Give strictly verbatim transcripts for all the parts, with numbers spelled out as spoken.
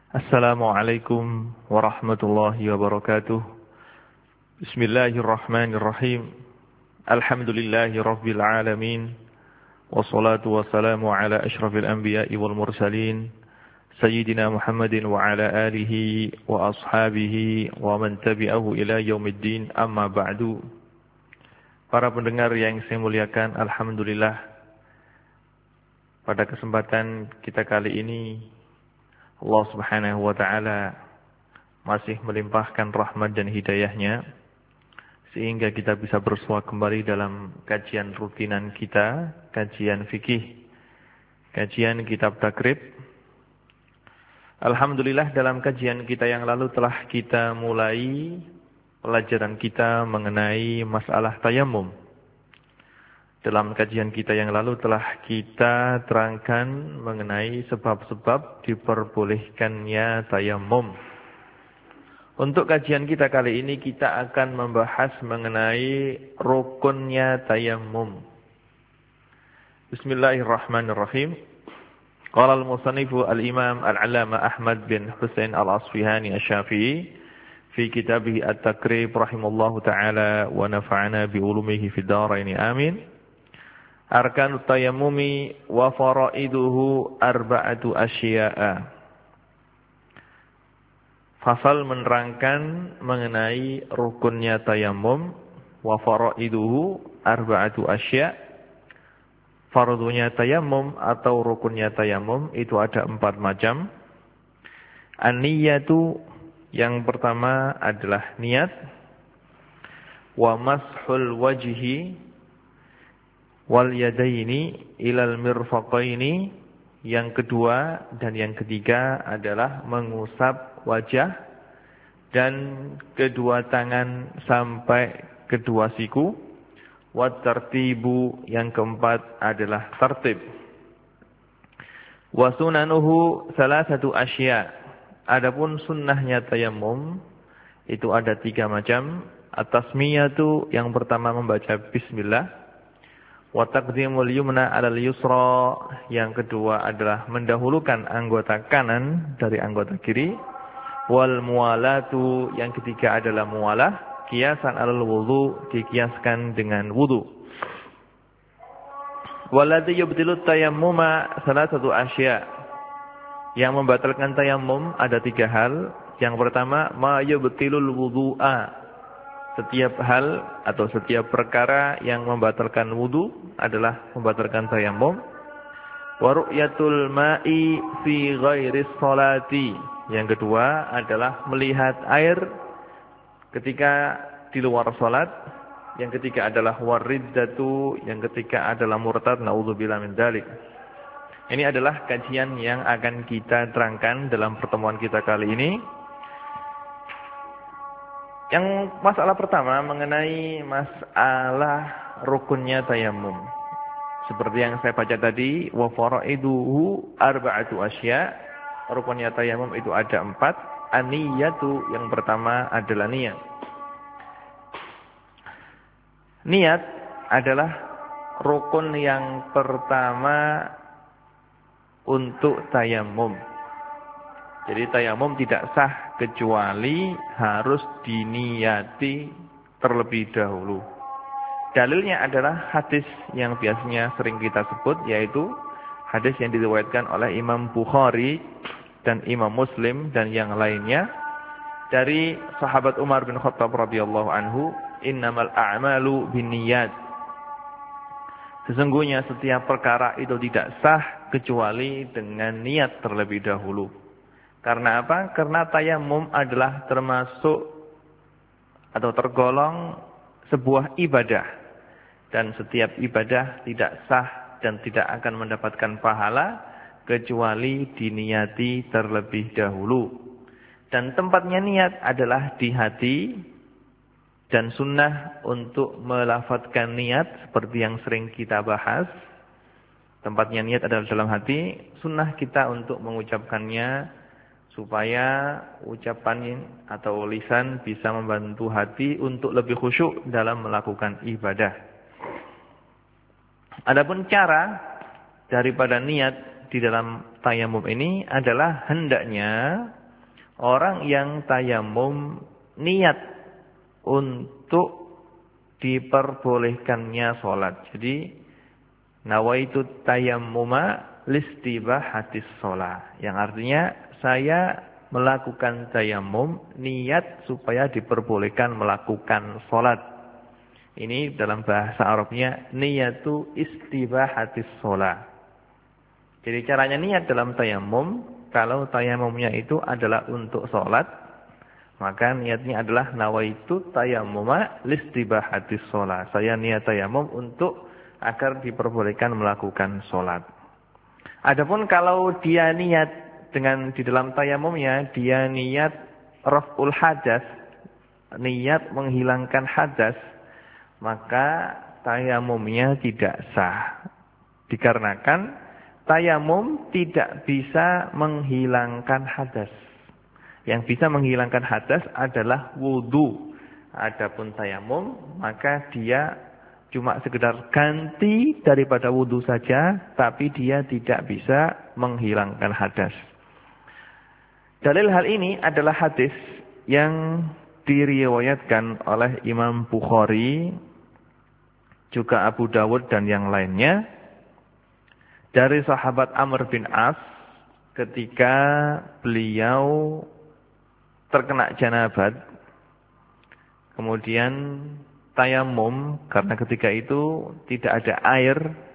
Assalamualaikum warahmatullahi wabarakatuh. Bismillahirrahmanirrahim. Alhamdulillahi rabbil alamin. Wassalatu wassalamu ala ashrafil anbiya'i wal mursalin. Sayyidina Muhammadin wa ala alihi wa ashabihi wa man tabi'ahu ila yaumiddin, amma ba'du. Para pendengar yang saya muliakan, alhamdulillah, pada kesempatan kita kali ini Allah subhanahu wa ta'ala masih melimpahkan rahmat dan hidayahnya sehingga kita bisa bersua kembali dalam kajian rutinan kita, kajian fikih, kajian kitab takrib. Alhamdulillah, dalam kajian kita yang lalu telah kita mulai pelajaran kita mengenai masalah tayammum. Dalam kajian kita yang lalu telah kita terangkan mengenai sebab-sebab diperbolehkannya tayammum. Untuk kajian kita kali ini kita akan membahas mengenai rukunnya tayammum. Bismillahirrahmanirrahim. Qala al-musannifu al-imam al-alama Ahmad bin Husain al-Asfihani asy-Syafi'i fi kitabih at-Takrib rahimallahu ta'ala wa nafa'ana bi ulumihi fid dharain amin. Arkanut tayammumi wa faraiduhu arba'atu asya'a. Fasal menerangkan mengenai rukunnya tayammum, wa faraiduhu arba'atu asya'. Fardunya tayammum atau rukunnya tayammum itu ada empat macam. An-niyatu, yang pertama adalah niat. Wa mashul wajhi wal yadaini ilal mirfaqaini, yang kedua dan yang ketiga adalah mengusap wajah dan kedua tangan sampai kedua siku. Wat tartibu, yang keempat adalah tertib. Wa sunanuhu salasatu asya'. Adapun sunnahnya tayammum itu ada tiga macam. At-tasmiyatu, yang pertama membaca bismillah. Wa taqdimul yumna 'alal yusra, yang kedua adalah mendahulukan anggota kanan dari anggota kiri. Wal muwalatu, yang ketiga adalah muwalah, kiasan 'alal wudu, dikiaskan dengan wudu. Walladhi yubtilut tayammuma salasatu asya'. Yang membatalkan tayammum ada tiga hal. Yang pertama, ma yubtilul wudu'a. Setiap hal atau setiap perkara yang membatalkan wudu adalah membatalkan tayammum. Wa ru'yatul ma'i fi ghairis sholati. Yang kedua adalah melihat air ketika di luar salat. Yang ketiga adalah wariddatu. Yang ketiga adalah murtad, naudzubillah min dzalik. Ini adalah kajian yang akan kita terangkan dalam pertemuan kita kali ini. Yang masalah pertama mengenai masalah rukunnya tayammum. Seperti yang saya baca tadi, wa faraiduhu arba'atu asya'. Rukunnya tayammum itu ada empat. An-niyatu, yang pertama adalah niat. Niat adalah rukun yang pertama untuk tayammum. Jadi tayammum tidak sah kecuali harus diniyati terlebih dahulu. Dalilnya adalah hadis yang biasanya sering kita sebut, yaitu hadis yang diriwayatkan oleh Imam Bukhari dan Imam Muslim dan yang lainnya dari sahabat Umar bin Khattab radhiyallahu anhu, innamal a'malu binniyat. Sesungguhnya setiap perkara itu tidak sah kecuali dengan niat terlebih dahulu. Karena apa? Karena tayammum adalah termasuk atau tergolong sebuah ibadah. Dan setiap ibadah tidak sah dan tidak akan mendapatkan pahala kecuali diniyati terlebih dahulu. Dan tempatnya niat adalah di hati. Dan sunnah untuk melafadzkan niat seperti yang sering kita bahas. Tempatnya niat adalah dalam hati. Sunnah kita untuk mengucapkannya supaya ucapan atau lisan bisa membantu hati untuk lebih khusyuk dalam melakukan ibadah. Adapun cara daripada niat di dalam tayammum ini adalah hendaknya orang yang tayamum niat untuk diperbolehkannya sholat. Jadi nawaitu tayammuma listibahatis sholat. Yang artinya saya melakukan tayammum niat supaya diperbolehkan melakukan sholat. Ini dalam bahasa Arabnya niyatu istibahatis sholat. Jadi caranya niat dalam tayammum, kalau tayammumnya itu adalah untuk sholat, maka niatnya adalah nawaitu tayammuma listibahatis sholat. Saya niat tayammum untuk agar diperbolehkan melakukan sholat. Adapun kalau dia niat dengan di dalam tayammumnya, dia niat raf'ul hadas, niat menghilangkan hadas, maka tayammumnya tidak sah. Dikarenakan tayammum tidak bisa menghilangkan hadas. Yang bisa menghilangkan hadas adalah wudu. Adapun tayamum, maka dia cuma sekedar ganti daripada wudu saja, tapi dia tidak bisa menghilangkan hadas. Dalil hal ini adalah hadis yang diriwayatkan oleh Imam Bukhari, juga Abu Dawud dan yang lainnya, dari sahabat Amr bin As ketika beliau terkena janabat, kemudian tayamum karena ketika itu tidak ada air.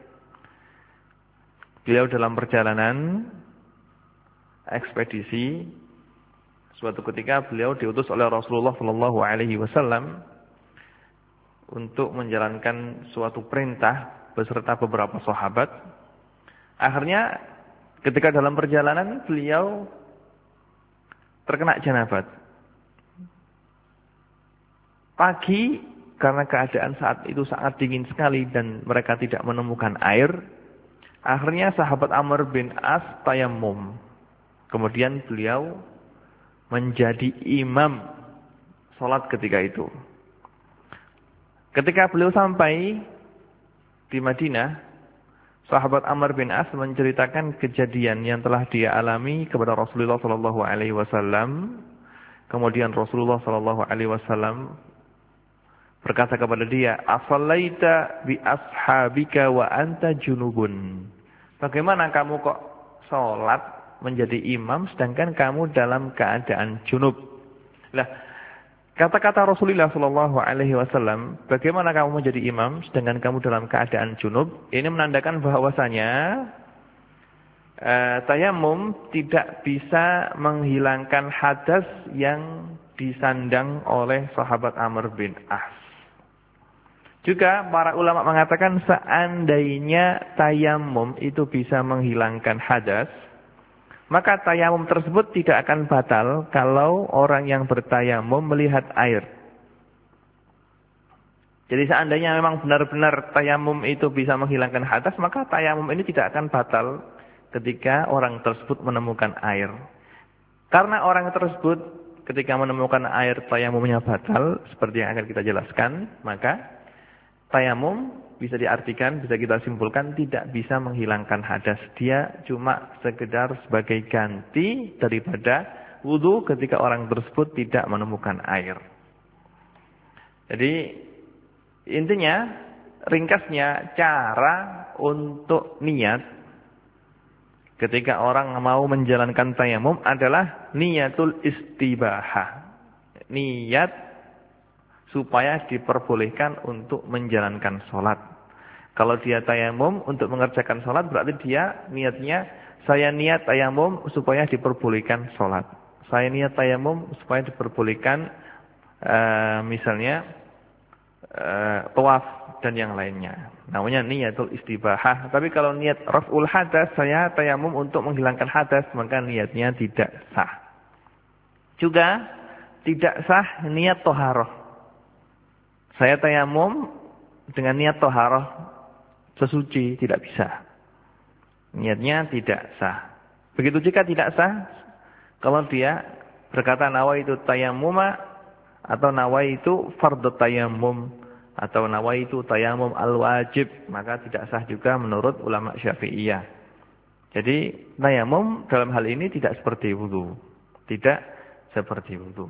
Beliau dalam perjalanan ekspedisi, suatu ketika beliau diutus oleh Rasulullah Shallallahu Alaihi Wasallam untuk menjalankan suatu perintah beserta beberapa sahabat. Akhirnya ketika dalam perjalanan beliau terkena janabat. Pagi, karena keadaan saat itu sangat dingin sekali dan mereka tidak menemukan air, akhirnya sahabat Amr bin As tayamum. Kemudian beliau menjadi imam sholat ketika itu. Ketika beliau sampai di Madinah, sahabat Amr bin As menceritakan kejadian yang telah dia alami kepada Rasulullah Shallallahu Alaihi Wasallam. Kemudian Rasulullah Shallallahu Alaihi Wasallam berkata kepada dia, "Asallaita bi ashabika wa anta junubun." Bagaimana kamu kok sholat menjadi imam sedangkan kamu dalam keadaan junub? Lah, kata-kata Rasulullah Shallallahu Alaihi Wasallam, bagaimana kamu menjadi imam sedangkan kamu dalam keadaan junub? Ini menandakan bahwasanya eh, tayamum tidak bisa menghilangkan hadas yang disandang oleh sahabat Amr bin As. Juga para ulama mengatakan seandainya tayamum itu bisa menghilangkan hadas, maka tayamum tersebut tidak akan batal kalau orang yang bertayamum melihat air. Jadi seandainya memang benar-benar tayamum itu bisa menghilangkan hadas, maka tayamum ini tidak akan batal ketika orang tersebut menemukan air. Karena orang tersebut ketika menemukan air tayamumnya batal, seperti yang akan kita jelaskan, maka tayamum bisa diartikan, bisa kita simpulkan tidak bisa menghilangkan hadas. Dia cuma sekedar sebagai ganti daripada wudu ketika orang tersebut tidak menemukan air. Jadi intinya, ringkasnya, cara untuk niat ketika orang mau menjalankan tayamum adalah niatul istibahah. Niat supaya diperbolehkan untuk menjalankan sholat. Kalau dia tayamum untuk mengerjakan sholat, berarti dia niatnya, saya niat tayamum supaya diperbolehkan sholat. Saya niat tayamum supaya diperbolehkan uh, misalnya uh, tawaf dan yang lainnya. Namanya niatul istibahah. Tapi kalau niat raf'ul hadas, saya tayamum untuk menghilangkan hadas, maka niatnya tidak sah. Juga tidak sah niat toharoh. Saya tayamum dengan niat toharoh sesuci, tidak bisa. Niatnya tidak sah. Begitu juga tidak sah kalau dia berkata nawaitu tayammuma atau nawaitu fardhu tayammum atau nawaitu tayammum al-wajib, maka tidak sah juga menurut ulama Syafi'iyah. Jadi tayamum dalam hal ini tidak seperti wudu. Tidak seperti wudu.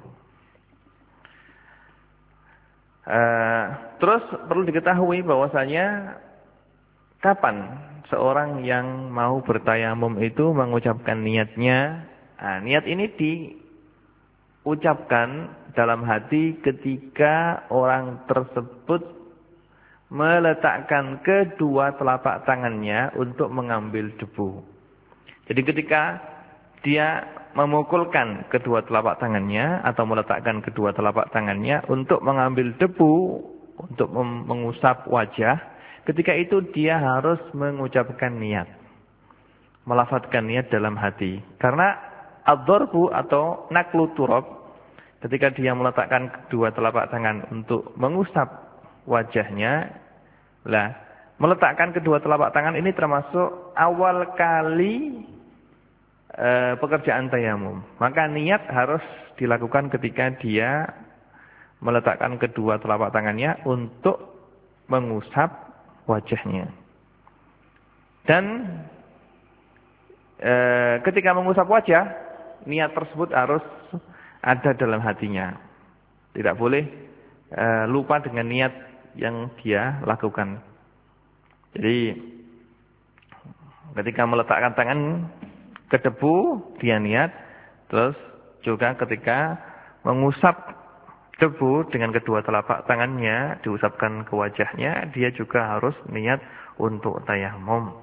Uh, terus perlu diketahui bahwasanya kapan seorang yang mau bertayamum itu mengucapkan niatnya. Nah, niat ini diucapkan dalam hati ketika orang tersebut meletakkan kedua telapak tangannya untuk mengambil debu. Jadi ketika dia memukulkan kedua telapak tangannya atau meletakkan kedua telapak tangannya untuk mengambil debu, untuk mengusap wajah, ketika itu dia harus mengucapkan niat. Melafadzkan niat dalam hati. Karena ad-darbu atau naklu turab, ketika dia meletakkan kedua telapak tangan untuk mengusap wajahnya, lah, meletakkan kedua telapak tangan ini termasuk awal kali E, pekerjaan tayamum. Maka niat harus dilakukan ketika dia meletakkan kedua telapak tangannya untuk mengusap wajahnya. Dan e, ketika mengusap wajah, niat tersebut harus ada dalam hatinya. Tidak boleh e, lupa dengan niat yang dia lakukan. Jadi ketika meletakkan tangan ke debu, dia niat. Terus juga ketika mengusap debu dengan kedua telapak tangannya, diusapkan ke wajahnya, dia juga harus niat untuk tayamum.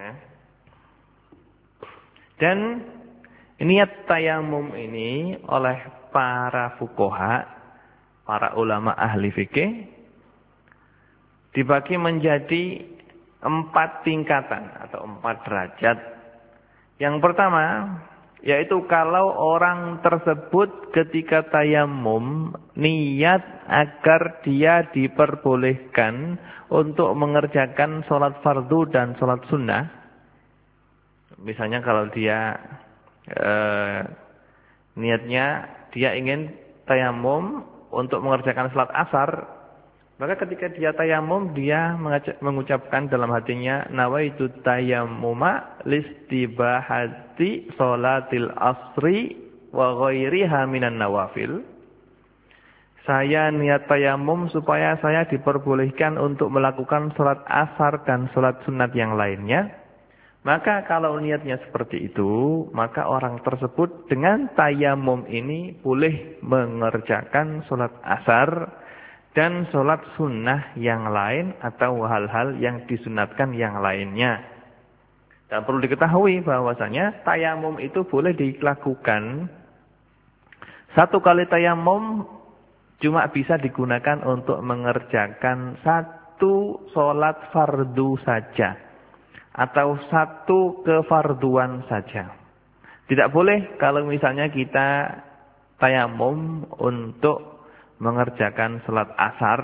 Dan niat tayamum ini oleh para fuqaha, para ulama ahli fikih, dibagi menjadi empat tingkatan atau empat derajat. Yang pertama, yaitu kalau orang tersebut ketika tayamum niat agar dia diperbolehkan untuk mengerjakan sholat fardu dan sholat sunnah. Misalnya kalau dia eh, niatnya dia ingin tayamum untuk mengerjakan sholat asar, maka ketika dia tayamum, dia mengucapkan dalam hatinya, nawaitu tayammuma listibahati sholatil asri wa ghairiha minan nawafil. Saya niat tayamum supaya saya diperbolehkan untuk melakukan sholat asar dan sholat sunat yang lainnya. Maka kalau niatnya seperti itu, maka orang tersebut dengan tayamum ini boleh mengerjakan sholat asar dan sholat sunnah yang lain atau hal-hal yang disunatkan yang lainnya. Dan perlu diketahui bahwasanya tayamum itu boleh dilakukan. Satu kali tayamum cuma bisa digunakan untuk mengerjakan satu sholat fardu saja. Atau satu kefarduan saja. Tidak boleh kalau misalnya kita tayamum untuk mengerjakan salat asar,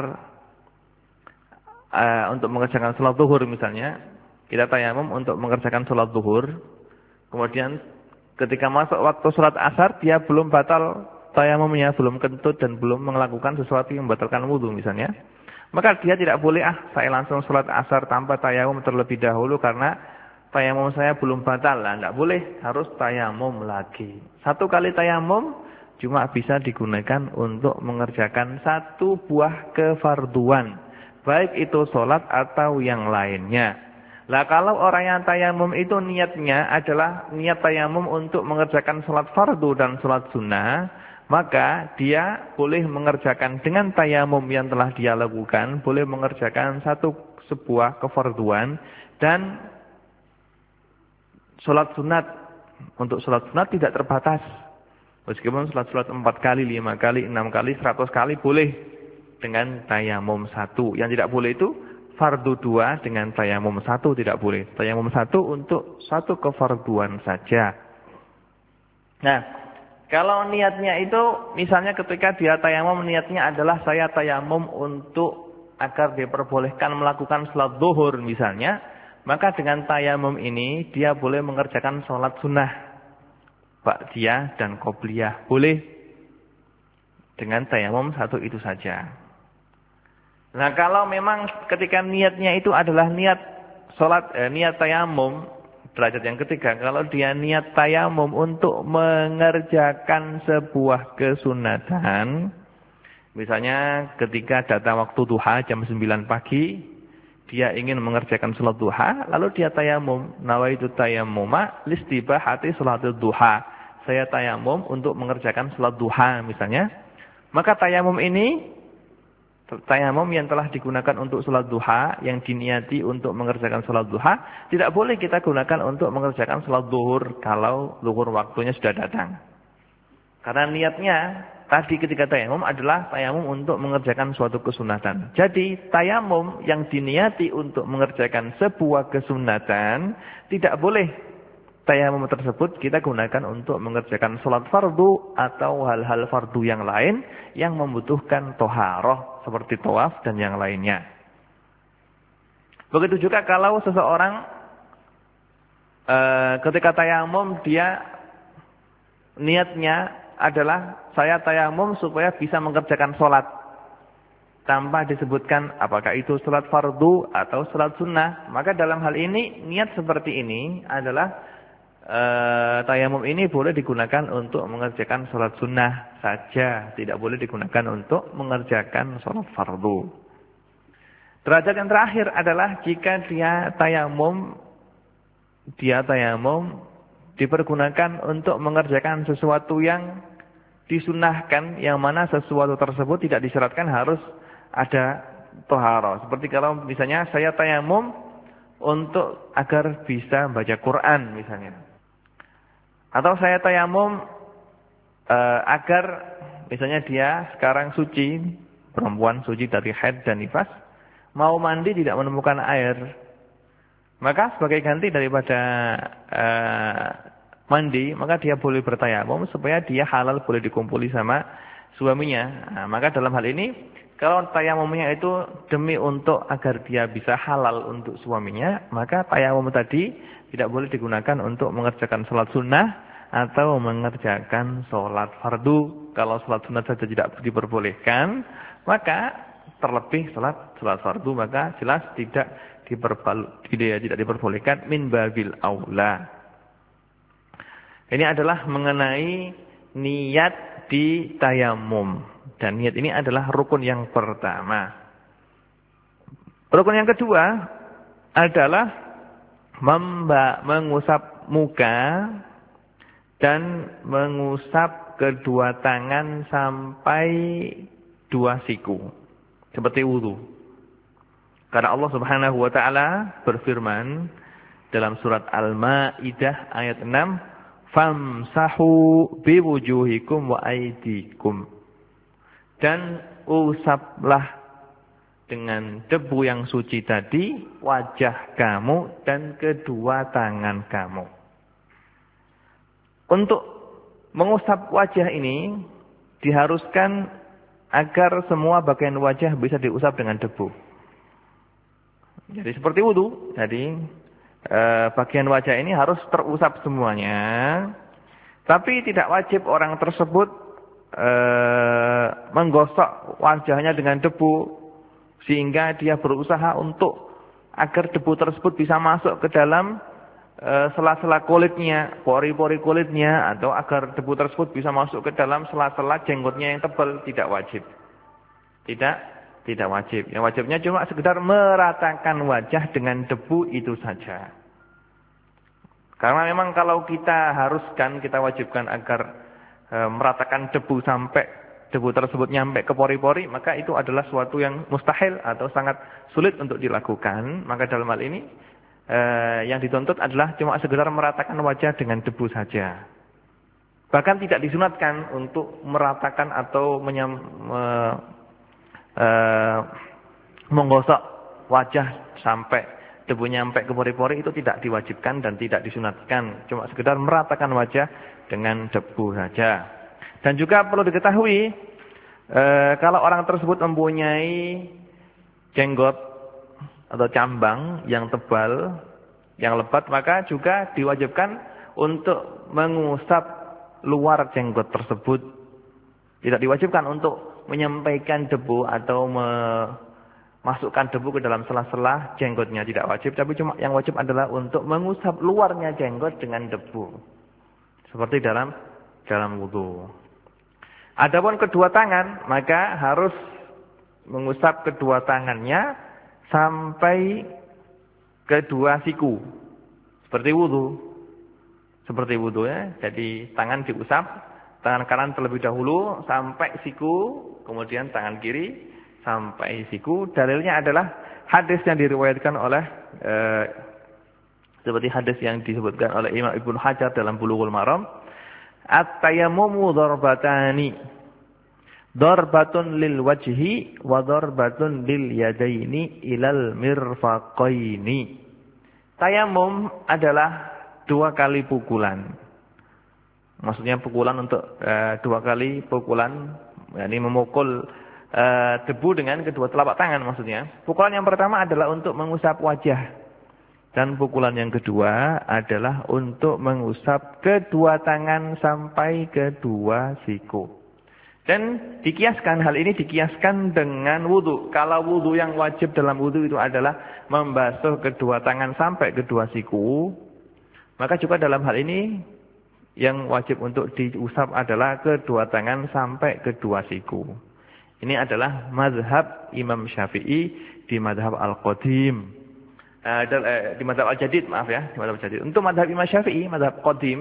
uh, untuk mengerjakan salat zuhur misalnya, kita tayamum untuk mengerjakan salat zuhur, kemudian ketika masuk waktu salat asar dia belum batal tayamumnya, belum kentut dan belum melakukan sesuatu yang membatalkan wudu misalnya, maka dia tidak boleh ah saya langsung salat asar tanpa tayamum terlebih dahulu karena tayamum saya belum batal. Lah, tidak boleh, harus tayamum lagi. Satu kali tayamum cuma bisa digunakan untuk mengerjakan satu buah kefarduan. Baik itu sholat atau yang lainnya. Lah kalau orang yang tayamum itu niatnya adalah niat tayamum untuk mengerjakan sholat fardu dan sholat sunnah. Maka dia boleh mengerjakan dengan tayamum yang telah dia lakukan. Boleh mengerjakan satu sebuah kefarduan. Dan sholat sunat. Untuk sholat sunat tidak terbatas. Meskipun sholat-sholat empat kali, lima kali, enam kali, seratus kali boleh dengan tayamum satu. Yang tidak boleh itu fardu dua dengan tayamum satu tidak boleh. Tayamum satu untuk satu kefarduan saja. Nah, kalau niatnya itu misalnya ketika dia tayamum niatnya adalah saya tayamum untuk agar diperbolehkan melakukan sholat zuhur misalnya, maka dengan tayamum ini dia boleh mengerjakan sholat sunnah. Ba'diyah dan qobliyah boleh dengan tayamum satu itu saja. Nah kalau memang ketika niatnya itu adalah niat sholat, eh, niat tayamum Derajat yang ketiga, kalau dia niat tayamum untuk mengerjakan sebuah kesunatan, misalnya ketika datang waktu duha jam sembilan pagi, dia ingin mengerjakan salat duha, lalu dia tayamum, nawaitu tayammuma listibahati salatul duha. Saya tayamum untuk mengerjakan salat duha misalnya. Maka tayamum ini tayamum yang telah digunakan untuk salat duha, yang diniati untuk mengerjakan salat duha, tidak boleh kita gunakan untuk mengerjakan salat zuhur kalau zuhur waktunya sudah datang. Karena niatnya tadi ketika tayamum adalah tayamum untuk mengerjakan suatu kesunatan. Jadi tayamum yang diniati untuk mengerjakan sebuah kesunatan, tidak boleh tayamum tersebut kita gunakan untuk mengerjakan salat fardu atau hal-hal fardu yang lain yang membutuhkan toharoh seperti tawaf dan yang lainnya. Begitu juga kalau seseorang e, ketika tayamum dia niatnya adalah saya tayamum supaya bisa mengerjakan sholat tanpa disebutkan apakah itu sholat fardu atau sholat sunnah. Maka dalam hal ini niat seperti ini adalah e, tayamum ini boleh digunakan untuk mengerjakan sholat sunnah saja, tidak boleh digunakan untuk mengerjakan sholat fardu. Derajat yang terakhir adalah jika dia tayamum, dia tayamum dipergunakan untuk mengerjakan sesuatu yang disunahkan, yang mana sesuatu tersebut tidak disyaratkan harus ada toharoh. Seperti kalau misalnya saya tayamum untuk agar bisa baca Quran misalnya. Atau saya tayamum uh, agar misalnya dia sekarang suci, perempuan suci dari haid dan nifas, mau mandi tidak menemukan air. Maka sebagai ganti daripada uh, mandi, maka dia boleh bertayamum supaya dia halal boleh dikumpuli sama suaminya. Nah, maka dalam hal ini, kalau tayamumnya itu demi untuk agar dia bisa halal untuk suaminya, maka tayamum tadi tidak boleh digunakan untuk mengerjakan sholat sunnah atau mengerjakan sholat fardu. Kalau sholat sunnah saja tidak diperbolehkan, maka terlebih sholat sholat fardu maka jelas tidak diperbal, tidak, tidak diperbolehkan min babil aula. Ini adalah mengenai niat di tayamum, dan niat ini adalah rukun yang pertama. Rukun yang kedua adalah memba, mengusap muka dan mengusap kedua tangan sampai dua siku, seperti wudu. Karena Allah Subhanahu wa taala berfirman dalam surat Al-Maidah ayat enam, famsahu biwujuhikum wa aydikum. Dan usaplah dengan debu yang suci tadi wajah kamu dan kedua tangan kamu. Untuk mengusap wajah ini diharuskan agar semua bagian wajah bisa diusap dengan debu. Jadi seperti wudu, jadi e, bagian wajah ini harus terusap semuanya. Tapi tidak wajib orang tersebut e, menggosok wajahnya dengan debu sehingga dia berusaha untuk agar debu tersebut bisa masuk ke dalam e, sela-sela kulitnya, pori-pori kulitnya, atau agar debu tersebut bisa masuk ke dalam sela-sela jenggotnya yang tebal. Tidak wajib. Tidak Tidak wajib. Yang wajibnya cuma sekedar meratakan wajah dengan debu itu saja. Karena memang kalau kita haruskan, kita wajibkan agar e, meratakan debu sampai debu tersebut nyampe ke pori-pori, maka itu adalah suatu yang mustahil atau sangat sulit untuk dilakukan. Maka dalam hal ini e, yang dituntut adalah cuma sekedar meratakan wajah dengan debu saja. Bahkan tidak disunatkan untuk meratakan atau menyam e, Uh, menggosok wajah sampai debu nyampe ke pori-pori, itu tidak diwajibkan dan tidak disunatkan. Cuma sekedar meratakan wajah dengan debu saja. Dan juga perlu diketahui, uh, kalau orang tersebut mempunyai jenggot atau cambang yang tebal, yang lebat, maka juga diwajibkan untuk mengusap luar jenggot tersebut. Tidak diwajibkan untuk menyampaikan debu atau me, masukkan debu ke dalam sela-sela jenggotnya, tidak wajib. Tapi cuma yang wajib adalah untuk mengusap luarnya jenggot dengan debu. Seperti dalam dalam wudu. Adapun kedua tangan, maka harus mengusap kedua tangannya sampai kedua siku. Seperti wudu. Seperti wudu ya. Jadi tangan diusap, tangan kanan terlebih dahulu sampai siku, kemudian tangan kiri sampai siku. Dalilnya adalah hadis yang diriwayatkan oleh eh, seperti hadis yang disebutkan oleh Imam Ibnu Hajar dalam Bulughul Maram, at-tayammumu darbatani, darbatun lil wajhi wa darbatun lil yadaini ilal mirfaqaini. Tayammum adalah dua kali pukulan. Maksudnya pukulan untuk eh, dua kali pukulan, yakni memukul Uh, debu dengan kedua telapak tangan maksudnya. Pukulan yang pertama adalah untuk mengusap wajah. Dan pukulan yang kedua adalah untuk mengusap kedua tangan sampai kedua siku. Dan dikiaskan, hal ini dikiaskan dengan wudu. Kalau wudu yang wajib dalam wudu itu adalah membasuh kedua tangan sampai kedua siku, maka juga dalam hal ini yang wajib untuk diusap adalah kedua tangan sampai kedua siku. Ini adalah mazhab Imam Syafi'i di mazhab Al-Qadim. Uh, di mazhab Al-Jadid, maaf ya, di mazhab Al-Jadid. Untuk mazhab Imam Syafi'i, mazhab Qadim,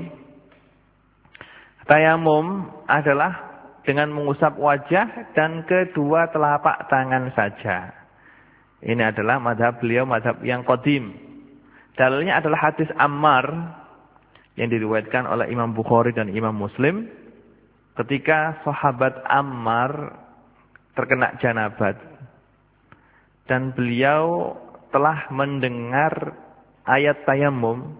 tayamum adalah dengan mengusap wajah dan kedua telapak tangan saja. Ini adalah mazhab beliau, mazhab yang Qadim. Dalilnya adalah hadis Ammar yang diriwayatkan oleh Imam Bukhari dan Imam Muslim. Ketika sahabat Ammar terkena janabat dan beliau telah mendengar ayat tayammum,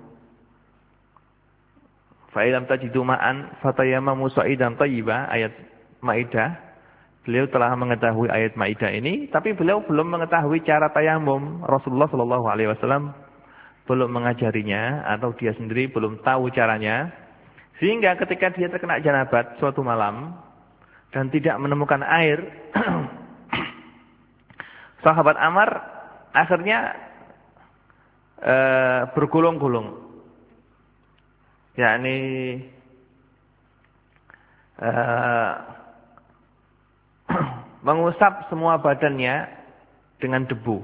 fa ilam tajidu ma'an fatayammamu sa'idan thayyiban, ayat Maidah. Beliau telah mengetahui ayat Maidah ini, tapi beliau belum mengetahui cara tayammum. Rasulullah sallallahu alaihi wasallam belum mengajarinya, atau dia sendiri belum tahu caranya, sehingga ketika dia terkena janabat suatu malam dan tidak menemukan air, sahabat Ammar akhirnya e, bergulung-gulung, yakni e, mengusap semua badannya dengan debu.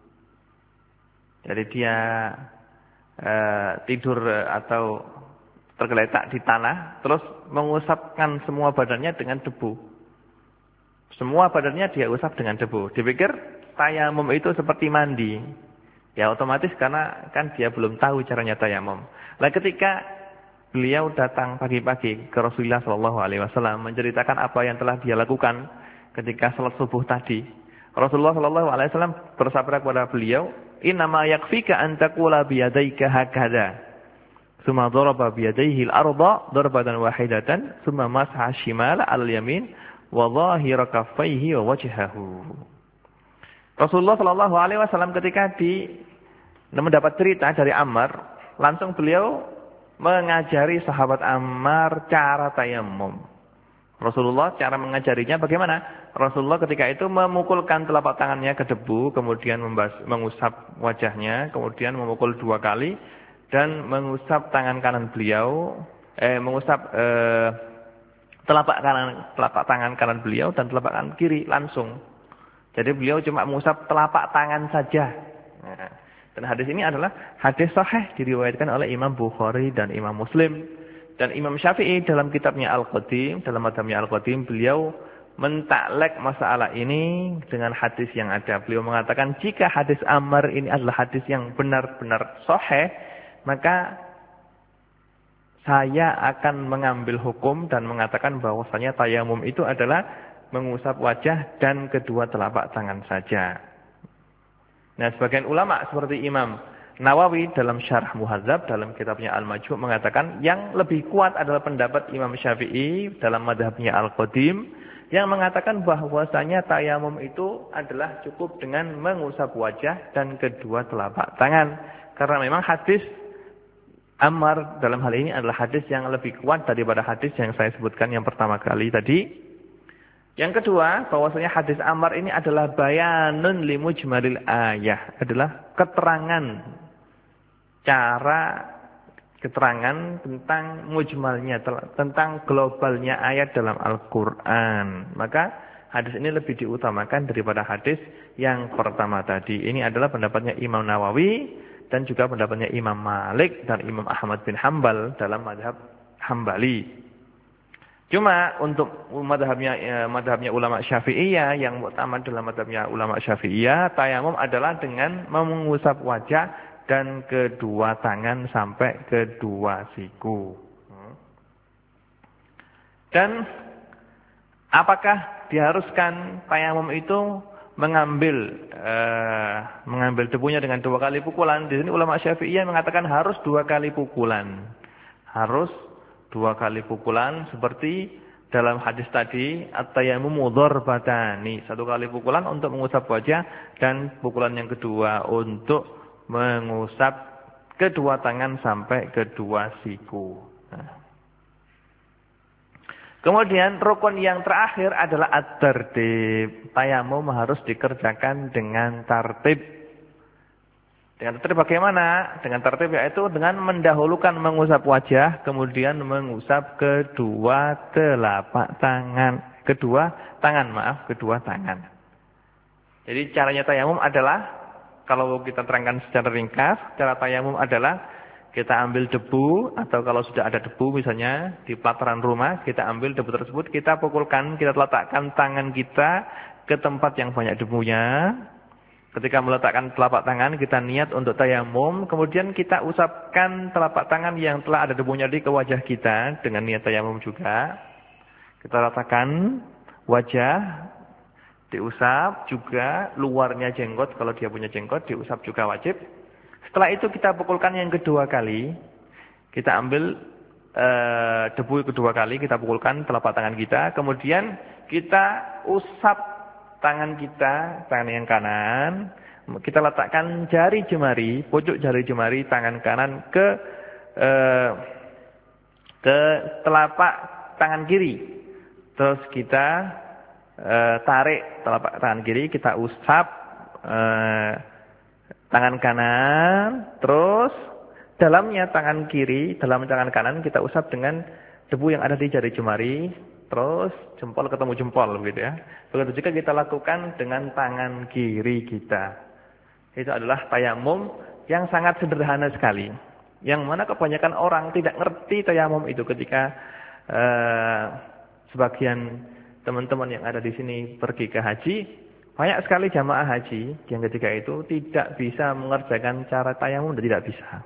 Jadi dia e, tidur atau tergeletak di tanah, terus mengusapkan semua badannya dengan debu. Semua badannya dia usap dengan debu. Dipikir tayamum itu seperti mandi. Ya otomatis karena kan dia belum tahu caranya tayamum. Nah ketika beliau datang pagi-pagi ke Rasulullah sallallahu alaihi wasallam menceritakan apa yang telah dia lakukan ketika salat subuh tadi, Rasulullah sallallahu alaihi wasallam bersabda kepada beliau, "Innama yakfika an taqula bi yadayka hakadha." Summa daraba biyadayhi al-arda darbatan wahidatan, summa masha shimala al-yamin wa dhahira kaffaihi wa wajhahu. Rasulullah sallallahu alaihi wasallam ketika di mendapat cerita dari Ammar, langsung beliau mengajari sahabat Ammar cara tayammum. Rasulullah cara mengajarinya bagaimana? Rasulullah ketika itu memukulkan telapak tangannya ke debu, kemudian mengusap wajahnya, kemudian memukul dua kali, dan mengusap tangan kanan beliau, eh, mengusap eh, telapak kanan, telapak tangan kanan beliau dan telapak kanan kiri langsung. Jadi beliau cuma mengusap telapak tangan saja. Nah, dan hadis ini adalah hadis sahih diriwayatkan oleh Imam Bukhari dan Imam Muslim. Dan Imam Syafi'i dalam kitabnya Al-Qadim, dalam madhabnya Al-Qadim, beliau mentaklek masalah ini dengan hadis yang ada. Beliau mengatakan jika hadis Ammar ini adalah hadis yang benar-benar sahih, maka saya akan mengambil hukum dan mengatakan bahwasanya tayamum itu adalah mengusap wajah dan kedua telapak tangan saja. Nah, sebagian ulama seperti Imam Nawawi dalam Syarah Muhadzab dalam kitabnya Al-Majmu' mengatakan yang lebih kuat adalah pendapat Imam Syafi'i dalam madhabnya Al-Qadim yang mengatakan bahwasanya tayamum itu adalah cukup dengan mengusap wajah dan kedua telapak tangan. Karena memang hadis Ammar dalam hal ini adalah hadis yang lebih kuat daripada hadis yang saya sebutkan yang pertama kali tadi. Yang kedua, bahwasanya hadis Ammar ini adalah bayanun limujmalil ayah, adalah keterangan cara keterangan tentang mujmalnya, tentang globalnya ayat dalam Al-Qur'an. Maka hadis ini lebih diutamakan daripada hadis yang pertama tadi. Ini adalah pendapatnya Imam Nawawi dan juga pendapatnya Imam Malik dan Imam Ahmad bin Hanbal dalam mazhab Hambali. Cuma untuk madhabnya, eh, madhabnya ulama Syafi'iyah, yang utama dalam madhabnya ulama Syafi'iyah, tayamum adalah dengan mengusap wajah dan kedua tangan sampai kedua siku. Dan apakah diharuskan tayamum itu mengambil eh, mengambil debunya dengan dua kali pukulan? Di sini ulama Syafi'iyah mengatakan harus dua kali pukulan. Harus dua kali pukulan seperti dalam hadis tadi, at-tayammumu dzarbatani, satu kali pukulan untuk mengusap wajah dan pukulan yang kedua untuk mengusap kedua tangan sampai kedua siku. Nah. Kemudian rukun yang terakhir adalah at-tartib. Tayamum harus dikerjakan dengan tartib. Dengan tertib bagaimana? Dengan tertib yaitu dengan mendahulukan mengusap wajah, kemudian mengusap kedua telapak tangan. Kedua tangan, maaf, kedua tangan. Jadi caranya tayamum adalah, kalau kita terangkan secara ringkas, cara tayamum adalah kita ambil debu, atau kalau sudah ada debu misalnya di pelataran rumah, kita ambil debu tersebut, kita pukulkan, kita letakkan tangan kita ke tempat yang banyak debunya. Ketika meletakkan telapak tangan, kita niat untuk tayamum. Kemudian kita usapkan telapak tangan yang telah ada debunya di ke wajah kita dengan niat tayamum juga. Kita letakkan wajah, diusap juga luarnya jenggot. Kalau dia punya jenggot, diusap juga wajib. Setelah itu kita pukulkan yang kedua kali. Kita ambil e, debu kedua kali, kita pukulkan telapak tangan kita. Kemudian kita usap tangan kita, tangan yang kanan, kita letakkan jari jemari, pojok jari jemari tangan kanan ke eh, ke telapak tangan kiri. Terus kita eh, tarik telapak tangan kiri, kita usap eh, tangan kanan, terus dalamnya tangan kiri, dalam tangan kanan kita usap dengan debu yang ada di jari jemari. Terus jempol ketemu jempol gitu ya. Begitu juga kita lakukan dengan tangan kiri kita. Itu adalah tayamum yang sangat sederhana sekali. Yang mana kebanyakan orang tidak ngerti tayamum itu ketika eh, sebagian teman-teman yang ada di sini pergi ke haji. Banyak sekali jamaah haji yang ketika itu tidak bisa mengerjakan cara tayamum dan tidak bisa.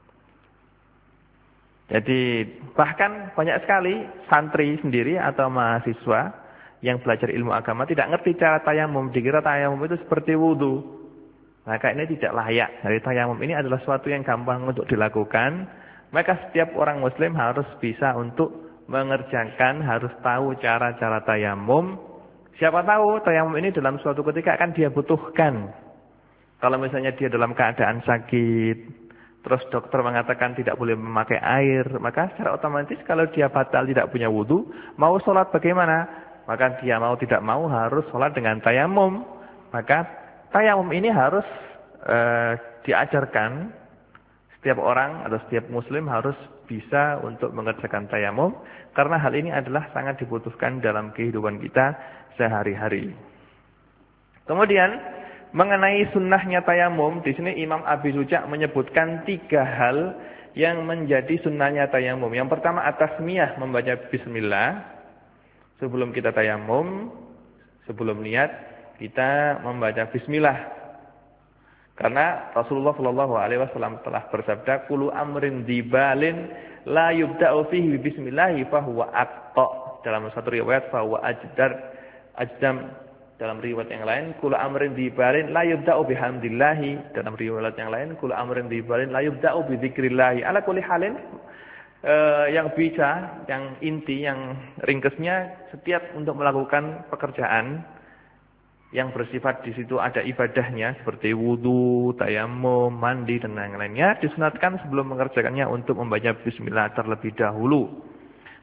Jadi bahkan banyak sekali santri sendiri atau mahasiswa yang belajar ilmu agama tidak ngerti cara tayamum, dikira tayamum itu seperti wudu. Maka ini tidak layak. Jadi tayamum ini adalah sesuatu yang gampang untuk dilakukan. Maka setiap orang muslim harus bisa untuk mengerjakan, harus tahu cara-cara tayamum. Siapa tahu tayamum ini dalam suatu ketika akan dia butuhkan. Kalau misalnya dia dalam keadaan sakit, terus dokter mengatakan tidak boleh memakai air, maka secara otomatis kalau dia batal tidak punya wudu, mau sholat bagaimana? Maka dia mau tidak mau harus sholat dengan tayamum. Maka tayamum ini harus e, diajarkan. Setiap orang atau setiap muslim harus bisa untuk mengerjakan tayamum. Karena hal ini adalah sangat dibutuhkan dalam kehidupan kita sehari-hari. Kemudian mengenai sunnahnya tayamum, di sini Imam Abi Suja menyebutkan tiga hal yang menjadi sunnahnya tayamum. Yang pertama at-tasmiyah, membaca bismillah sebelum kita tayamum, sebelum niat kita membaca bismillah. Karena Rasulullah Shallallahu Alaihi Wasallam telah bersabda, "Kullu amrin dibalin la yubda'u fihi bismillahi fahuwa aqta." Dalam satu riwayat fahuwa ajdar ajdam. Dalam riwayat yang lain, kula amrin dibalin la yubda'u bihamdillahi. Dalam riwayat yang lain, kula amrin dibalin la yubda'u bidzikrillah. Ala kulli halin, eh, yang bisa, yang inti, yang ringkesnya, setiap untuk melakukan pekerjaan yang bersifat di situ ada ibadahnya seperti wudu, tayamum, mandi dan lain-lainnya, disunatkan sebelum mengerjakannya untuk membaca bismillah terlebih dahulu.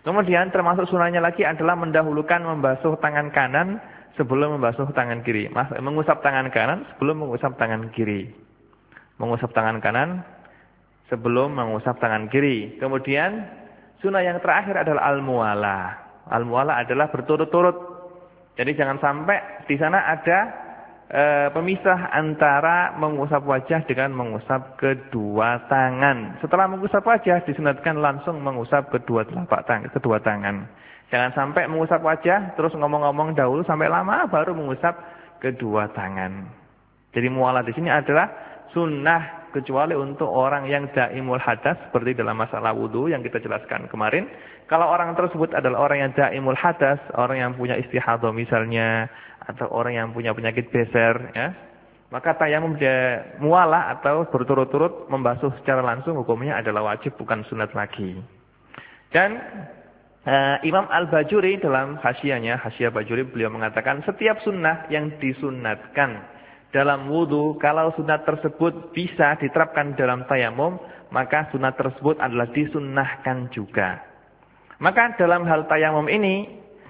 Kemudian termasuk sunahnya lagi adalah mendahulukan membasuh tangan kanan sebelum membasuh tangan kiri. Mengusap tangan kanan sebelum mengusap tangan kiri. Mengusap tangan kanan sebelum mengusap tangan kiri. Kemudian sunah yang terakhir adalah al-muwalah. Al-muwalah adalah berturut-turut. Jadi jangan sampai di sana ada e, pemisah antara mengusap wajah dengan mengusap kedua tangan. Setelah mengusap wajah disunatkan langsung mengusap kedua telapak tangan, kedua tangan. Jangan sampai mengusap wajah terus ngomong-ngomong dahulu sampai lama baru mengusap kedua tangan. Jadi muwalah di sini adalah sunnah kecuali untuk orang yang daimul hadas seperti dalam masalah wudu yang kita jelaskan kemarin. Kalau orang tersebut adalah orang yang daimul hadas, orang yang punya istihadhah misalnya, atau orang yang punya penyakit beser, ya, maka tayamum dia muwalah atau berturut-turut membasuh secara langsung hukumnya adalah wajib bukan sunat lagi. Dan uh, Imam Al-Bajuri dalam hasyiahnya, hasyiah Bajuri, beliau mengatakan setiap sunnah yang disunatkan dalam wudu, kalau sunat tersebut bisa diterapkan dalam tayamum, maka sunat tersebut adalah disunnahkan juga. Maka dalam hal tayamum ini,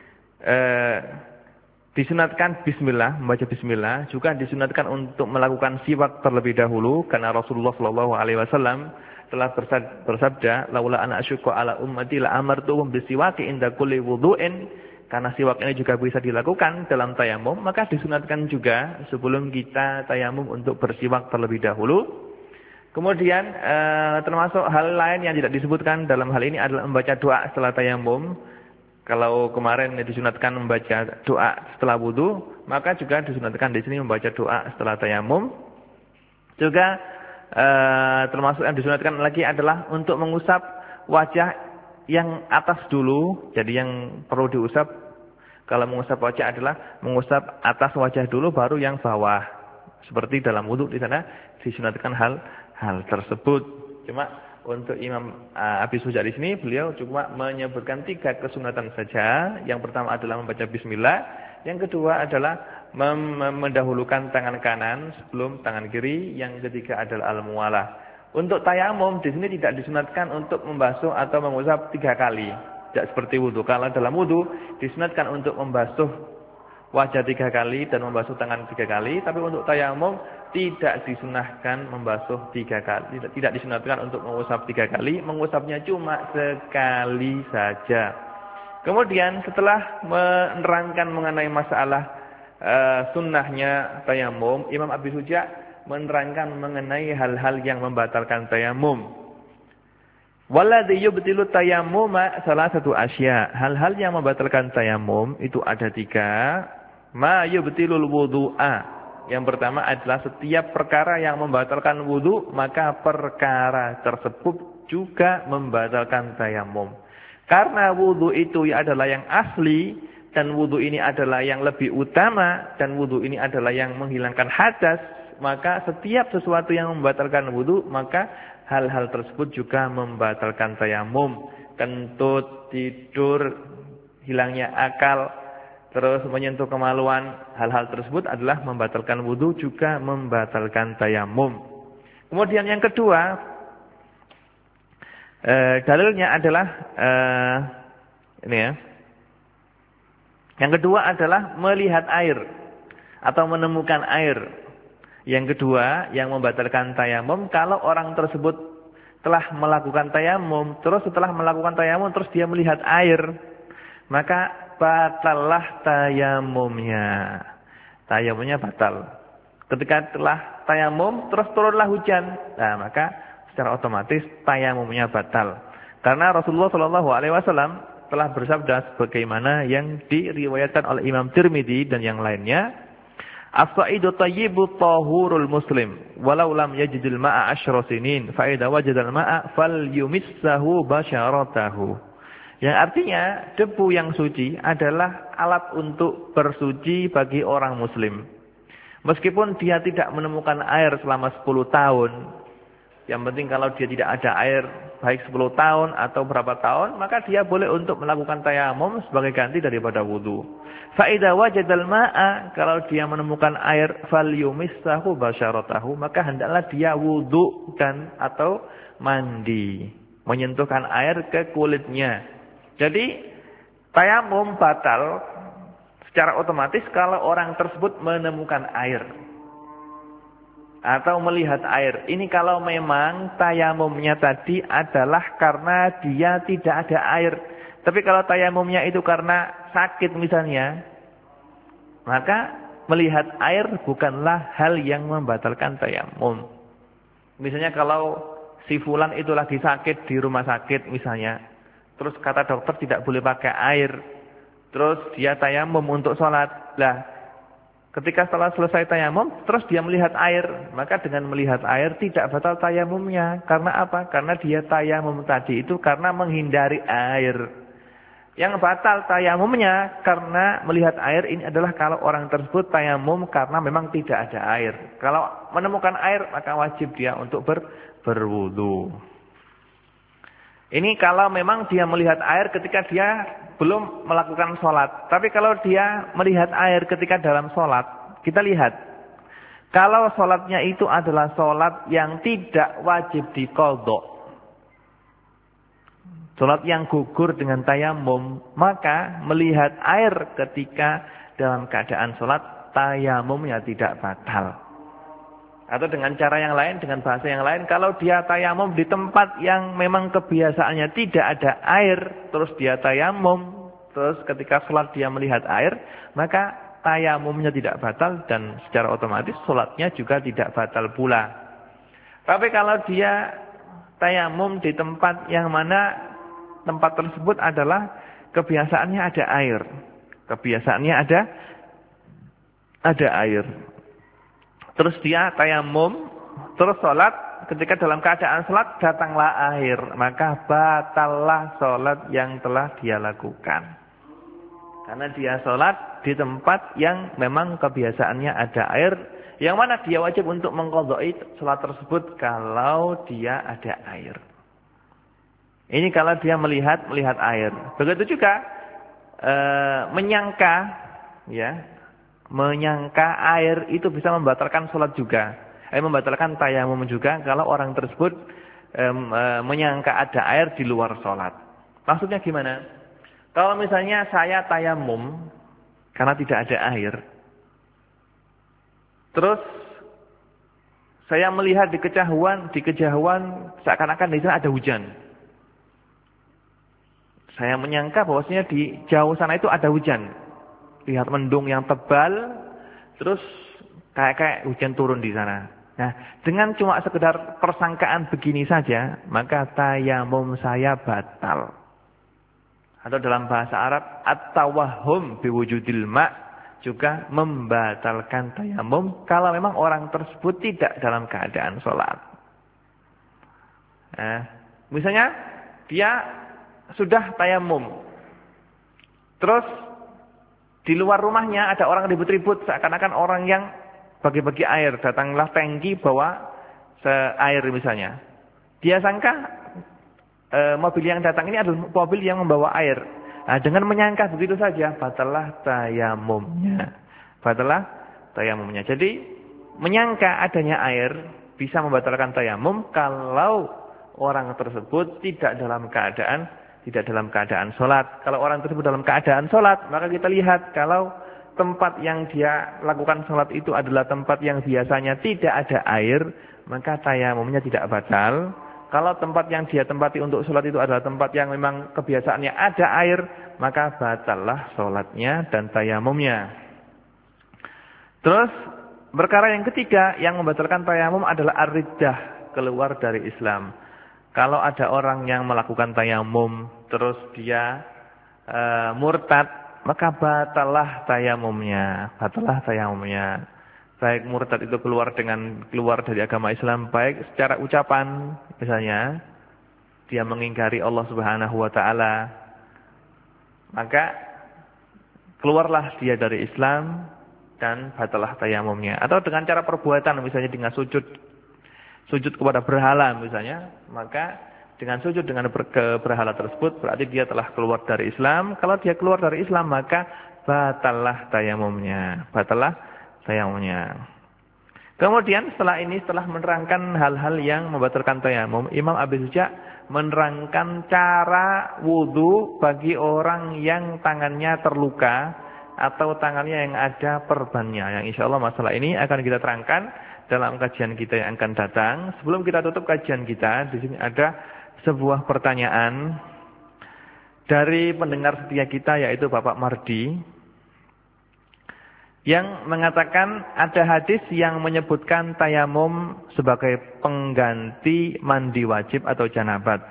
eh, disunatkan bismillah, membaca bismillah, juga disunatkan untuk melakukan siwak terlebih dahulu, karena Rasulullah shallallahu alaihi wasallam telah bersabda, laula ana asyqa ala ummati la amartuhum bisiwaki inda kulli wudu'in. Karena siwak ini juga bisa dilakukan dalam tayamum, maka disunatkan juga sebelum kita tayamum untuk bersiwak terlebih dahulu. Kemudian e, termasuk hal lain yang tidak disebutkan dalam hal ini adalah membaca doa setelah tayamum. Kalau kemarin disunatkan membaca doa setelah wudu, maka juga disunatkan di sini membaca doa setelah tayamum. Juga e, termasuk yang disunatkan lagi adalah untuk mengusap wajah yang atas dulu, jadi yang perlu diusap kalau mengusap wajah adalah mengusap atas wajah dulu baru yang bawah. Seperti dalam wudu di sana disunatkan hal hal tersebut. Cuma untuk Imam uh, Abi Suja di sini beliau cuma menyebutkan tiga kesunatan saja. Yang pertama adalah membaca bismillah, yang kedua adalah mem mendahulukan tangan kanan sebelum tangan kiri, yang ketiga adalah al-muwalah. Untuk tayamum di sini tidak disunatkan untuk membasuh atau mengusap tiga kali. Tidak seperti wudu. Kalau dalam wudu disunatkan untuk membasuh wajah tiga kali dan membasuh tangan tiga kali. Tapi untuk tayamum tidak disunahkan membasuh tiga kali. Tidak, tidak disunatkan untuk mengusap tiga kali. Mengusapnya cuma sekali saja. Kemudian setelah menerangkan mengenai masalah uh, sunnahnya tayamum, Imam Abi Suja menerangkan mengenai hal-hal yang membatalkan tayamum. Walladhi yubtilu tayammuma salah satu asya. Hal-hal yang membatalkan tayamum itu ada tiga. Ma yubtilul wudu'a. Yang pertama adalah setiap perkara yang membatalkan wudu, maka perkara tersebut juga membatalkan tayamum. Karena wudu itu adalah yang asli, dan wudu ini adalah yang lebih utama, dan wudu ini adalah yang menghilangkan hadas, maka setiap sesuatu yang membatalkan wudu, maka hal-hal tersebut juga membatalkan tayamum. Kentut, tidur, hilangnya akal, terus menyentuh kemaluan, hal-hal tersebut adalah membatalkan wudu juga membatalkan tayamum. Kemudian yang kedua, eh, dalilnya adalah eh, ini ya. Yang kedua adalah melihat air atau menemukan air. Yang kedua, yang membatalkan tayamum, kalau orang tersebut telah melakukan tayamum, terus setelah melakukan tayamum, terus dia melihat air, maka batallah tayamumnya. Tayamumnya batal. Ketika telah tayamum, terus turunlah hujan, nah maka secara otomatis tayamumnya batal. Karena Rasulullah shallallahu alaihi wasallam telah bersabda sebagaimana yang diriwayatkan oleh Imam Tirmidzi dan yang lainnya, as-sa'idu tayyibu tahurul muslim walau lam yajidil ma'a asyra sinin fa idza wajadal ma'a falyumissahu basyaratahu. Yang artinya debu yang suci adalah alat untuk bersuci bagi orang muslim. Meskipun dia tidak menemukan air selama sepuluh tahun, yang penting kalau dia tidak ada air baik sepuluh tahun atau berapa tahun, maka dia boleh untuk melakukan tayamum sebagai ganti daripada wudu. Fa idza wajadal ma'a, kalau dia menemukan air, falyumissahu basyaratahu, maka hendaklah dia wudu dan atau mandi, menyentuhkan air ke kulitnya. Jadi tayamum batal secara otomatis kalau orang tersebut menemukan air atau melihat air. Ini kalau memang tayamumnya tadi adalah karena dia tidak ada air. Tapi kalau tayamumnya itu karena sakit misalnya, maka melihat air bukanlah hal yang membatalkan tayamum. Misalnya kalau si fulan itu lagi sakit di rumah sakit misalnya, terus kata dokter tidak boleh pakai air, terus dia tayamum untuk sholat. Lah, ketika setelah selesai tayamum, terus dia melihat air, maka dengan melihat air tidak batal tayamumnya. Karena apa? Karena dia tayamum tadi itu karena menghindari air. Yang batal tayamumnya karena melihat air ini adalah kalau orang tersebut tayamum karena memang tidak ada air. Kalau menemukan air maka wajib dia untuk ber, berwudu. Ini kalau memang dia melihat air ketika dia belum melakukan sholat. Tapi kalau dia melihat air ketika dalam sholat, kita lihat. Kalau sholatnya itu adalah sholat yang tidak wajib diqadha, sholat yang gugur dengan tayamum, maka melihat air ketika dalam keadaan sholat, tayamumnya tidak batal. Atau dengan cara yang lain, dengan bahasa yang lain, kalau dia tayamum di tempat yang memang kebiasaannya tidak ada air, terus dia tayamum, terus ketika sholat dia melihat air, maka tayamumnya tidak batal dan secara otomatis sholatnya juga tidak batal pula. Tapi kalau dia tayamum di tempat yang mana tempat tersebut adalah kebiasaannya ada air. Kebiasaannya ada ada air. Terus dia tayamum, terus sholat, ketika dalam keadaan sholat datanglah air, maka batallah sholat yang telah dia lakukan. Karena dia sholat di tempat yang memang kebiasaannya ada air, yang mana dia wajib untuk mengqadha'i sholat tersebut kalau dia ada air. Ini kalau dia melihat melihat air. Begitu juga e, menyangka, ya, menyangka air itu bisa membatalkan sholat juga, eh, membatalkan tayamum juga kalau orang tersebut e, e, menyangka ada air di luar sholat. Maksudnya gimana? Kalau misalnya saya tayamum karena tidak ada air, terus saya melihat di kejauhan, di kejauhan seakan-akan di sana ada hujan. Saya menyangka bahwasanya di jauh sana itu ada hujan. Lihat mendung yang tebal, terus kayak-kayak hujan turun di sana. Nah, dengan cuma sekedar persangkaan begini saja, maka tayamum saya batal. Atau dalam bahasa Arab, at-tawahhum biwujudil ma' juga membatalkan tayamum kalau memang orang tersebut tidak dalam keadaan sholat. Nah, misalnya dia sudah tayamum, terus di luar rumahnya ada orang ribut-ribut, seakan-akan orang yang bagi-bagi air, datanglah tangki bawa air misalnya. Dia sangka e, mobil yang datang ini adalah mobil yang membawa air. Nah, dengan menyangka begitu saja, batallah tayamumnya. Batallah tayamumnya. Jadi menyangka adanya air bisa membatalkan tayamum kalau orang tersebut tidak dalam keadaan tidak dalam keadaan sholat. Kalau orang tersebut dalam keadaan sholat, maka kita lihat kalau tempat yang dia lakukan sholat itu adalah tempat yang biasanya tidak ada air, maka tayamumnya tidak batal. Kalau tempat yang dia tempati untuk sholat itu adalah tempat yang memang kebiasaannya ada air, maka batallah sholatnya dan tayamumnya. Terus perkara yang ketiga yang membatalkan tayamum adalah ar-riddah, keluar dari Islam. Kalau ada orang yang melakukan tayamum, terus dia e, murtad, maka batallah tayamumnya, batallah tayamumnya. Baik murtad itu keluar dengan keluar dari agama Islam, baik secara ucapan, misalnya dia mengingkari Allah Subhanahu Wa Taala, maka keluarlah dia dari Islam dan batallah tayamumnya. Atau dengan cara perbuatan, misalnya dengan sujud. Sujud kepada berhala misalnya, maka dengan sujud dengan ke berhala tersebut berarti dia telah keluar dari Islam. Kalau dia keluar dari Islam maka batallah tayamumnya, batallah tayamumnya. Kemudian setelah ini, setelah menerangkan hal-hal yang membatalkan tayamum, Imam Abi Suja menerangkan cara wudu bagi orang yang tangannya terluka atau tangannya yang ada perbannya. Yang insya Allah masalah ini akan kita terangkan dalam kajian kita yang akan datang. Sebelum kita tutup kajian kita, di sini ada sebuah pertanyaan dari pendengar setia kita, yaitu Bapak Mardi, yang mengatakan ada hadis yang menyebutkan tayamum sebagai pengganti mandi wajib atau janabat.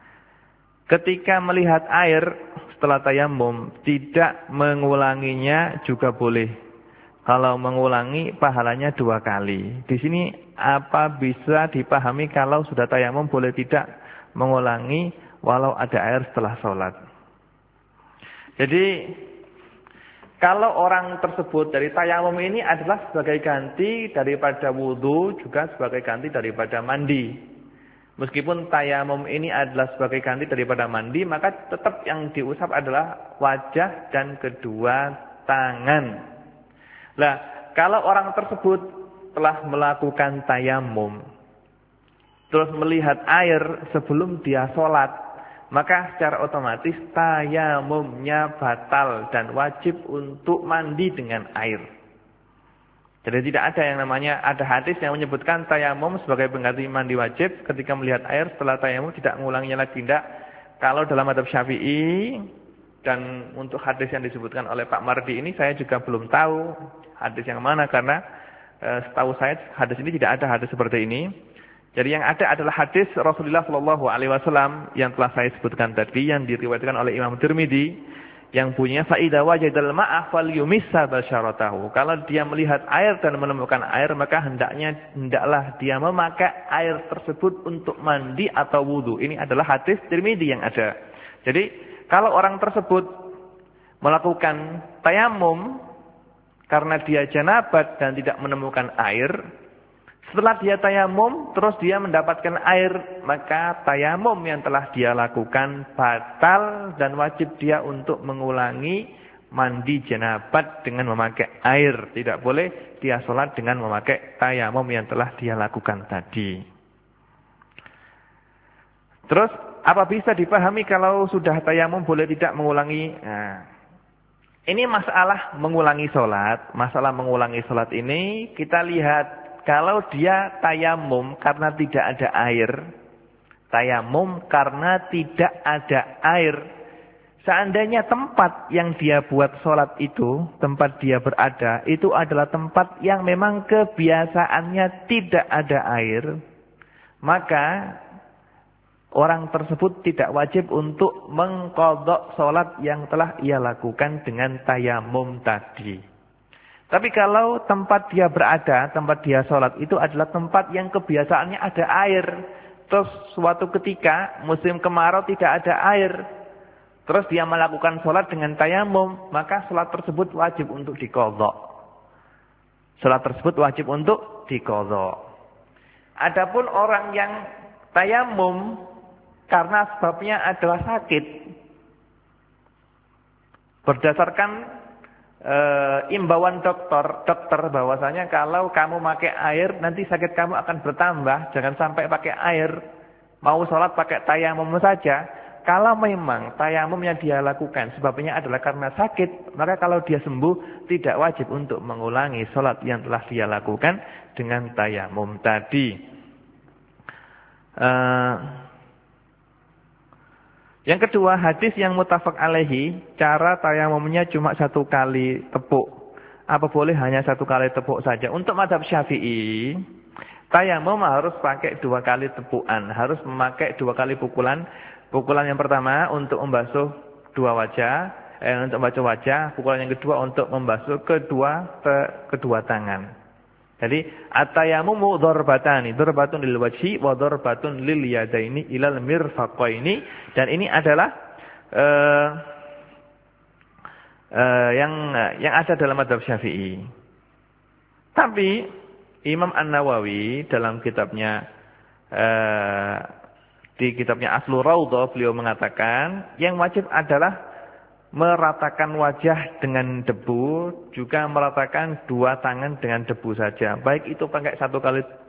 Ketika melihat air setelah tayamum, tidak mengulanginya juga boleh. Kalau mengulangi pahalanya dua kali. Di sini apa bisa dipahami kalau sudah tayamum boleh tidak mengulangi walau ada air setelah sholat? Jadi kalau orang tersebut dari tayamum ini adalah sebagai ganti daripada wudhu, juga sebagai ganti daripada mandi. Meskipun tayamum ini adalah sebagai ganti daripada mandi, maka tetap yang diusap adalah wajah dan kedua tangan. Nah, kalau orang tersebut telah melakukan tayamum, terus melihat air sebelum dia sholat, maka secara otomatis tayamumnya batal dan wajib untuk mandi dengan air. Jadi tidak ada yang namanya, ada hadis yang menyebutkan tayamum sebagai pengganti mandi wajib ketika melihat air setelah tayamum tidak mengulanginya lagi, tidak. Kalau dalam mazhab Syafi'i, dan untuk hadis yang disebutkan oleh Pak Mardi ini saya juga belum tahu hadis yang mana, karena e, setahu saya hadis ini tidak ada hadis seperti ini. Jadi yang ada adalah hadis Rasulullah Shallallahu Alaihi Wasallam yang telah saya sebutkan tadi, yang diriwayatkan oleh Imam Tirmidzi, yang punya faida wajadal ma'ah fal yumissa basyaratahu. Kalau dia melihat air dan menemukan air, maka hendaknya hendaklah dia memakai air tersebut untuk mandi atau wudu. Ini adalah hadis Tirmidzi yang ada. Jadi kalau orang tersebut melakukan tayamum karena dia janabat dan tidak menemukan air, setelah dia tayamum, terus dia mendapatkan air, maka tayamum yang telah dia lakukan batal dan wajib dia untuk mengulangi mandi janabat dengan memakai air. Tidak boleh dia sholat dengan memakai tayamum yang telah dia lakukan tadi. Terus, apa bisa dipahami kalau sudah tayamum boleh tidak mengulangi? Nah, ini masalah mengulangi sholat. Masalah mengulangi sholat ini kita lihat. Kalau dia tayamum karena tidak ada air, tayamum karena tidak ada air, seandainya tempat yang dia buat sholat itu, tempat dia berada, itu adalah tempat yang memang kebiasaannya tidak ada air, maka orang tersebut tidak wajib untuk mengqadha sholat yang telah ia lakukan dengan tayamum tadi. Tapi kalau tempat dia berada, tempat dia sholat itu adalah tempat yang kebiasaannya ada air. Terus suatu ketika musim kemarau tidak ada air. Terus dia melakukan sholat dengan tayamum, maka sholat tersebut wajib untuk diqadha. Sholat tersebut wajib untuk diqadha. Adapun orang yang tayamum karena sebabnya adalah sakit, berdasarkan E, imbauan dokter, dokter bahwasanya kalau kamu pakai air nanti sakit kamu akan bertambah, jangan sampai pakai air, mau sholat pakai tayamum saja. Kalau memang tayamum yang dia lakukan sebabnya adalah karena sakit, maka kalau dia sembuh tidak wajib untuk mengulangi sholat yang telah dia lakukan dengan tayamum tadi. E, Yang kedua, hadis yang muttafaq alaihi, cara tayamumnya cuma satu kali tepuk. Apa boleh hanya satu kali tepuk saja? Untuk mazhab Syafi'i, tayamum harus pakai dua kali tepukan, harus memakai dua kali pukulan. Pukulan yang pertama untuk membasuh dua wajah, eh, untuk membasuh wajah. Pukulan yang kedua untuk membasuh kedua ke, kedua tangan. Jadi at-tayammumu dzarbatani, dzarbatun lil wajhi wa dzarbatun lil yadaini ilal mirfaqaini, dan ini adalah uh, uh, yang yang ada dalam mazhab Syafi'i. Tapi Imam An-Nawawi dalam kitabnya uh, di kitabnya Aslur Raudhah beliau mengatakan yang wajib adalah meratakan wajah dengan debu, juga meratakan dua tangan dengan debu saja. Baik itu pakai satu kali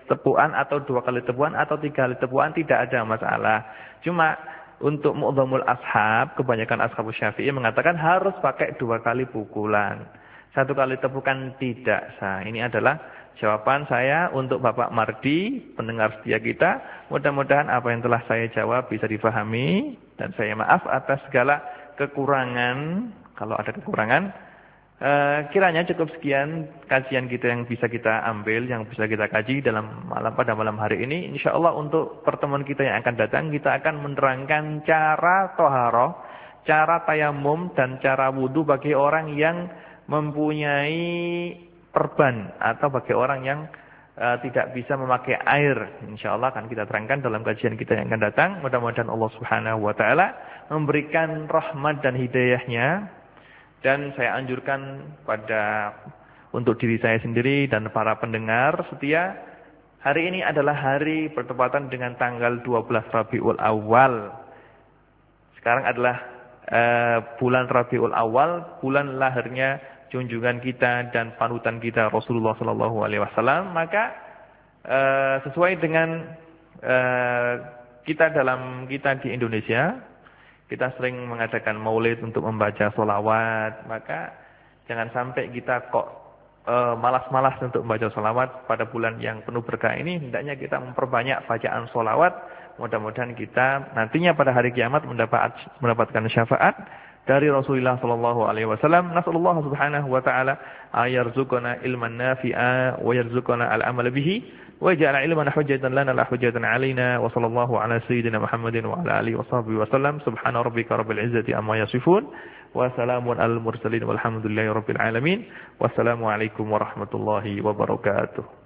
tepuan atau dua kali tepuan atau tiga kali tepuan tidak ada masalah. Cuma untuk mu'dhamul ashab, kebanyakan ashab Syafi'i mengatakan harus pakai dua kali pukulan. Satu kali tepukan tidak sah. Ini adalah jawaban saya untuk Bapak Mardi, pendengar setia kita. Mudah-mudahan apa yang telah saya jawab bisa difahami. Dan saya maaf atas segala kekurangan. Kalau ada kekurangan, eh, kiranya cukup sekian kajian kita yang bisa kita ambil, yang bisa kita kaji dalam malam pada malam hari ini. Insya Allah untuk pertemuan kita yang akan datang, kita akan menerangkan cara toharoh, cara tayamum, dan cara wudhu bagi orang yang mempunyai perban atau bagi orang yang uh, tidak bisa memakai air. Insyaallah akan kita terangkan dalam kajian kita yang akan datang. Mudah-mudahan Allah Subhanahu wa taala memberikan rahmat dan hidayahnya. Dan saya anjurkan pada untuk diri saya sendiri dan para pendengar setia, hari ini adalah hari bertepatan dengan tanggal dua belas Rabiul Awal. Sekarang adalah uh, bulan Rabiul Awal, bulan lahirnya junjungan kita dan panutan kita Rasulullah sallallahu alaihi wasallam. Maka uh, sesuai dengan uh, kita dalam kita di Indonesia, kita sering mengadakan maulid untuk membaca sholawat. Maka jangan sampai kita kok uh, malas-malas untuk membaca sholawat pada bulan yang penuh berkah ini. Hendaknya kita memperbanyak bacaan sholawat. Mudah-mudahan kita nantinya pada hari kiamat mendapat mendapatkan syafaat dari Rasulullah sallallahu alaihi wasallam. Nasallallahu subhanahu wa ta'ala ayarzuqana ilman nafi'a wa yarzuqana al-amal bihi wa yaj'al ilmana hujjatan lana la hujjatan 'alaina wa sallallahu ala sayyidina Muhammadin wa ala alihi wa sahbihi wa sallam. Subhana rabbika rabbil izzati amma yasifun wa salamun alal mursalin walhamdulillahi rabbil alamin. Wassalamu alaikum warahmatullahi wabarakatuh.